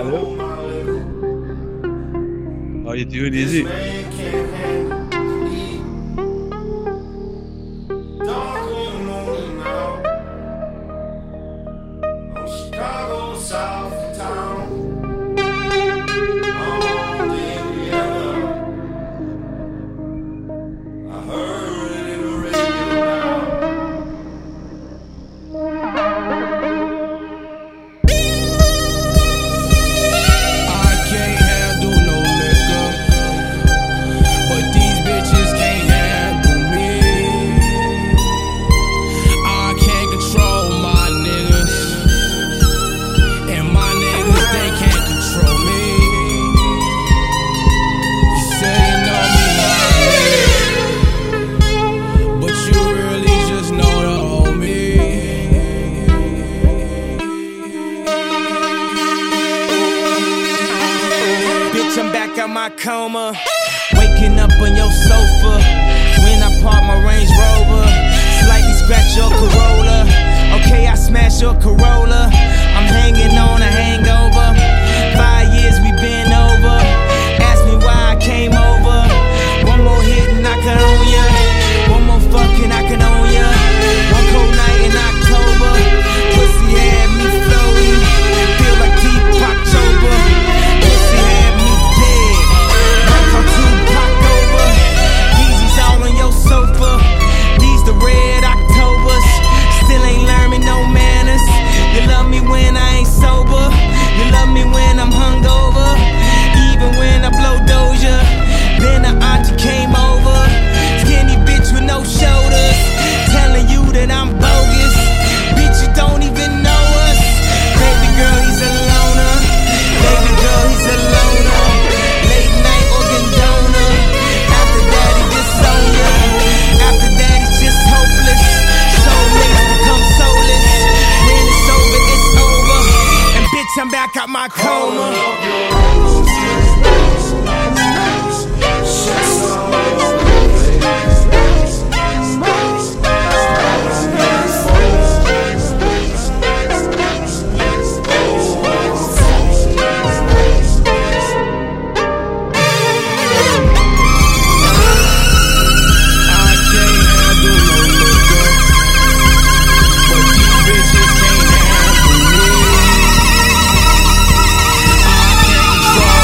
Hello. How you doing, Easy? My coma, waking up on your sofa. When I park my Range Rover, slightly scratch your Corolla. Okay, I smash your Corolla. I'm hanging on a hangover. 5 years we been over. Ask me why I came over. One more hit and I can own ya. One more fucking I can own ya. One cold night in October. Pussy had me floating. Feel like deep October. Pussy had me dead. Sofa. These the red Octobers. Still ain't learned me no manners. You love me when I ain't sober. You love me when I'm hungover. Even when I blow Doja. Then the auntie came over. Skinny bitch with no shoulders. Telling you that I'm bogus. Bitch, you don't even know us. Baby girl, he's a loner. Baby girl, he's a loner. Late night organ donor. After that, he disown ya. After that, it's just hopeless. Soulmates become soulless. When it's over, it's over. And bitch, I'm back out my coma. Bitches can't handle me. I can't control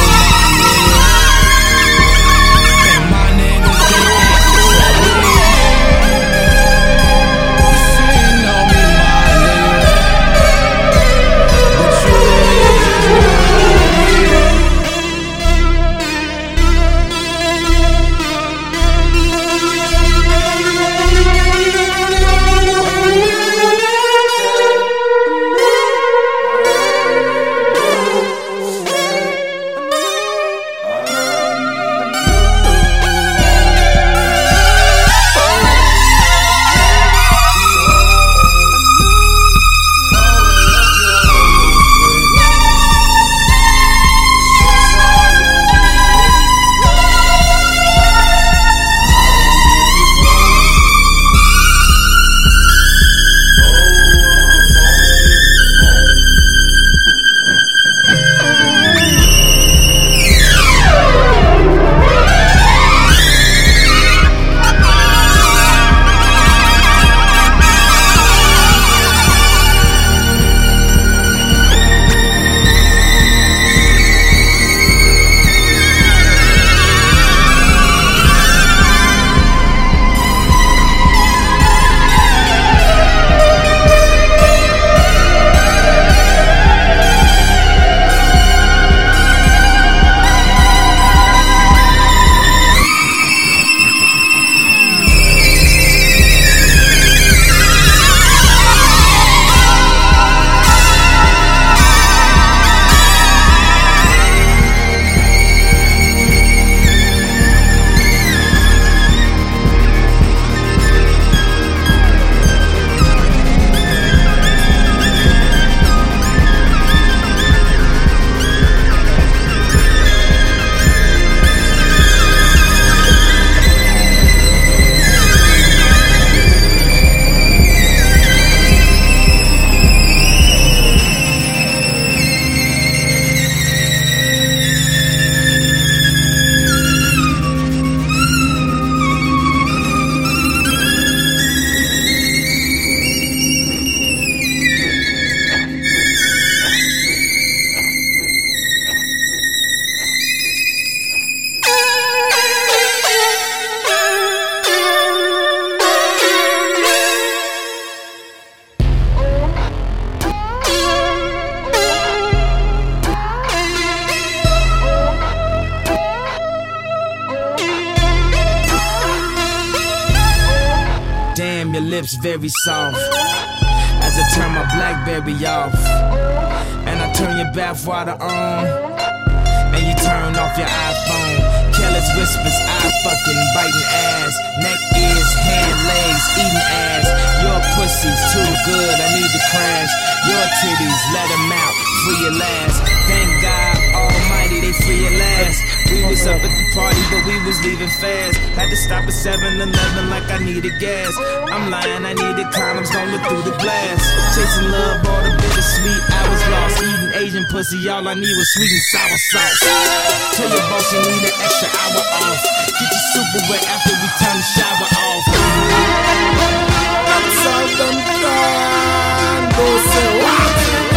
lips very soft as I turn my Blackberry off, and I turn your bathwater on, and you turn off your iPhone. Careless whispers, eye fucking, biting ass, neck, ears, hand, legs, eating ass. Your pussy's too good, I need to crash. Your titties, let them out, free your last. Thank God Almighty, they free your last. We was up at the party, but we was leaving fast. Had to stop at 7-Eleven like I needed gas. I'm lying, I needed condoms, don't look through the glass. Chasing love, all the bittersweet, I was lost. Eating Asian pussy, all I need was sweet and sour sauce. Tell your boss you need an extra hour off. Get your super wet after we turn the shower off. That's all them done. Go say what?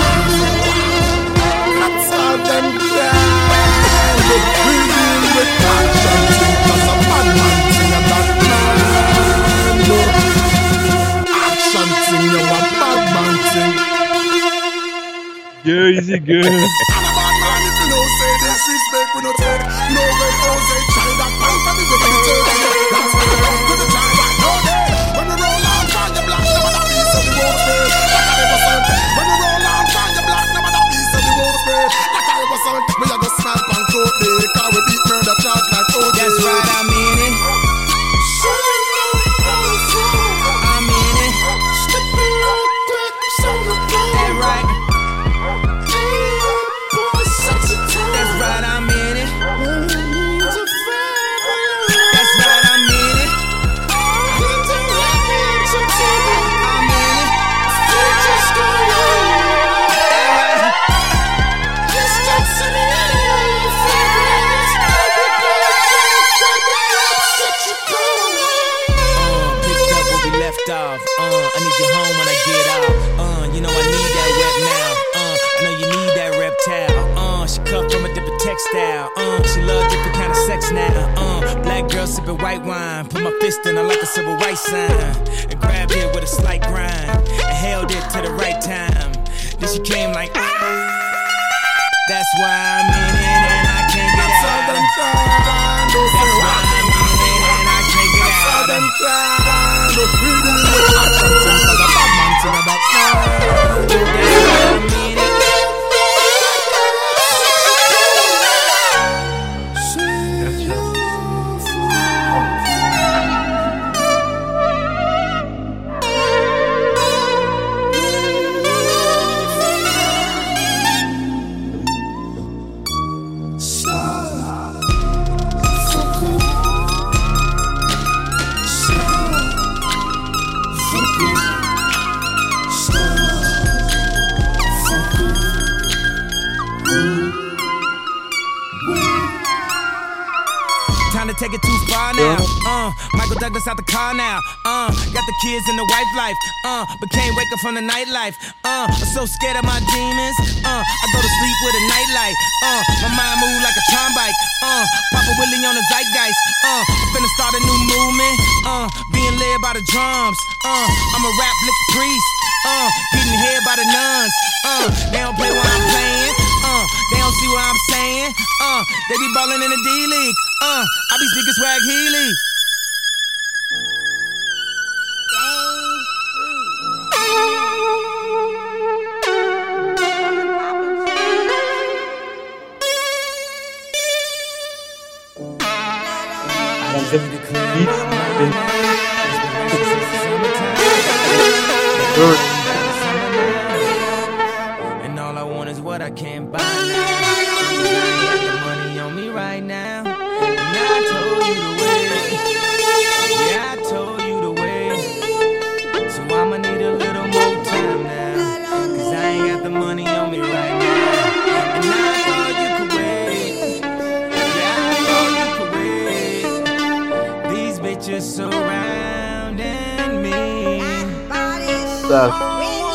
That's all them done. We deal with action thing, 'cause a bad man thing, a bad man. Action thing, you a bad man thing. Yeah, easy good. And a bad man, if you know, say disrespect, we no take. No way, oh, say, child, that man for me, we no take. That's why I come to the child, I know that. When we roll on, find the black, never that piece of the won't spray. Like I ever said. When we roll on, find the black, never that piece of the won't spray. Like I ever said. We a go snipe and coat day, 'cause we beat murder charge like OJ. That's right, I mean it. I mean it. That's right. That's right, I mean it. That's right, I mean it. I mean it. Picked up where we left off. I need you home when I get off. You know I need that wet mouth. I know you need that reptile. She cut from a different textile. She love different kind of sex now. Black girl sipping white wine. Put my fist in her like a civil rights sign. And grabbed it with a slight grind. And held it to the right time. Then she came like, that's why I'm in it and I can't get out. That's why I'm in it and I can't get out. That's why I'm in it. Time to take it too far now. Michael Douglas out the car now. Got the kids and the wife life. But can't wake up from the nightlife. I'm so scared of my demons. I go to sleep with a nightlight. My mind move like a tron bike. Papa Willie on the zeitgeist. I'm finna start a new movement. Being led by the drums. I'm a rap lick priest. Getting head by the nuns. They don't play what I'm playing. They don't see what I'm saying. They be ballin' in the D-League. I be speaking swag Healy. And all I want is what I can't buy now. I ain't got the money on me right now. And I told you to wait. Yeah, I told you to wait. So I'ma need a little more time now. 'Cause I ain't got the money on me right now. And I thought you could wait. Yeah, I thought you could wait. These bitches surrounding me. Stuff.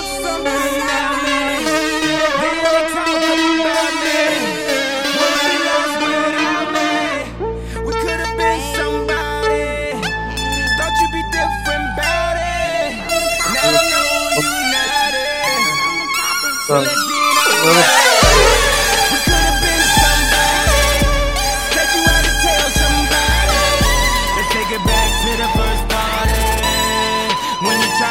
So let's get on. We could have been somebody. Said you had to tell somebody. Let's take it back to the first party. When you try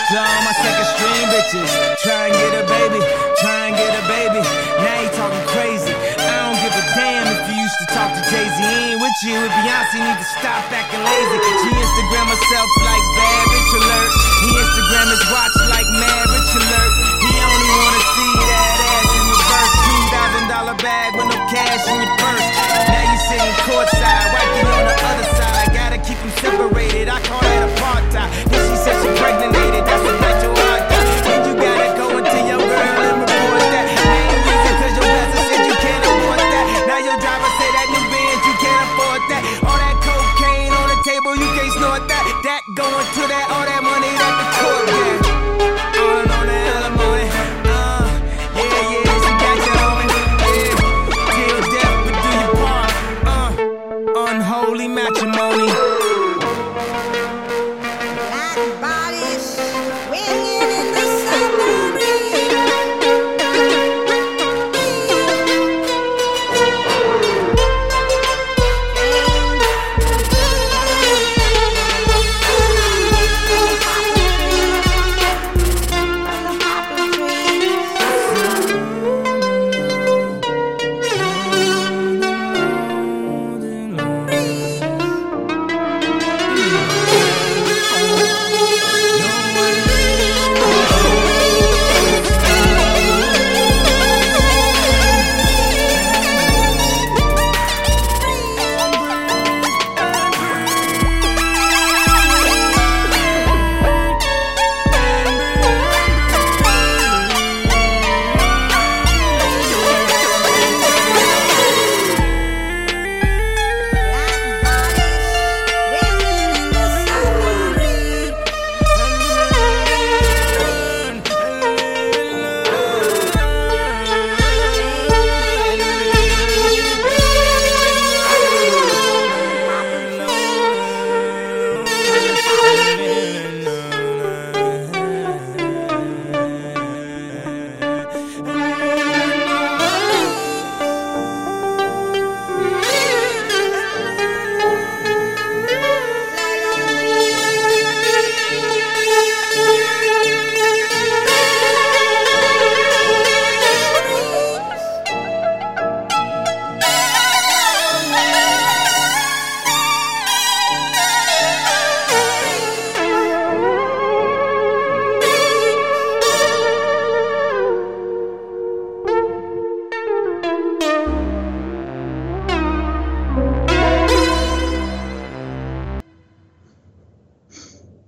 to all my second string bitches. Try and get a baby, try and get a baby. Now you talking crazy. I don't give a damn if you used to talk to Jay-Z. He ain't with you with Beyonce, need to stop acting lazy. She Instagram herself like bad bitch alert. He Instagram his watch like mad rich alert. He only wanna see that ass in your purse. $2,000 bag with no cash in your purse. Now you sitting courtside, wiping on the other side. Gotta keep them separated, I call that apartheid. Then she said she pregnated, that's a night your heart died. Then you gotta go into your girl and report that. Main reason cause your pastor said you can't afford that. Now your driver say that new Benz, you can't afford that. All that cocaine on the table, you can't snort that. That going to that, all that money that the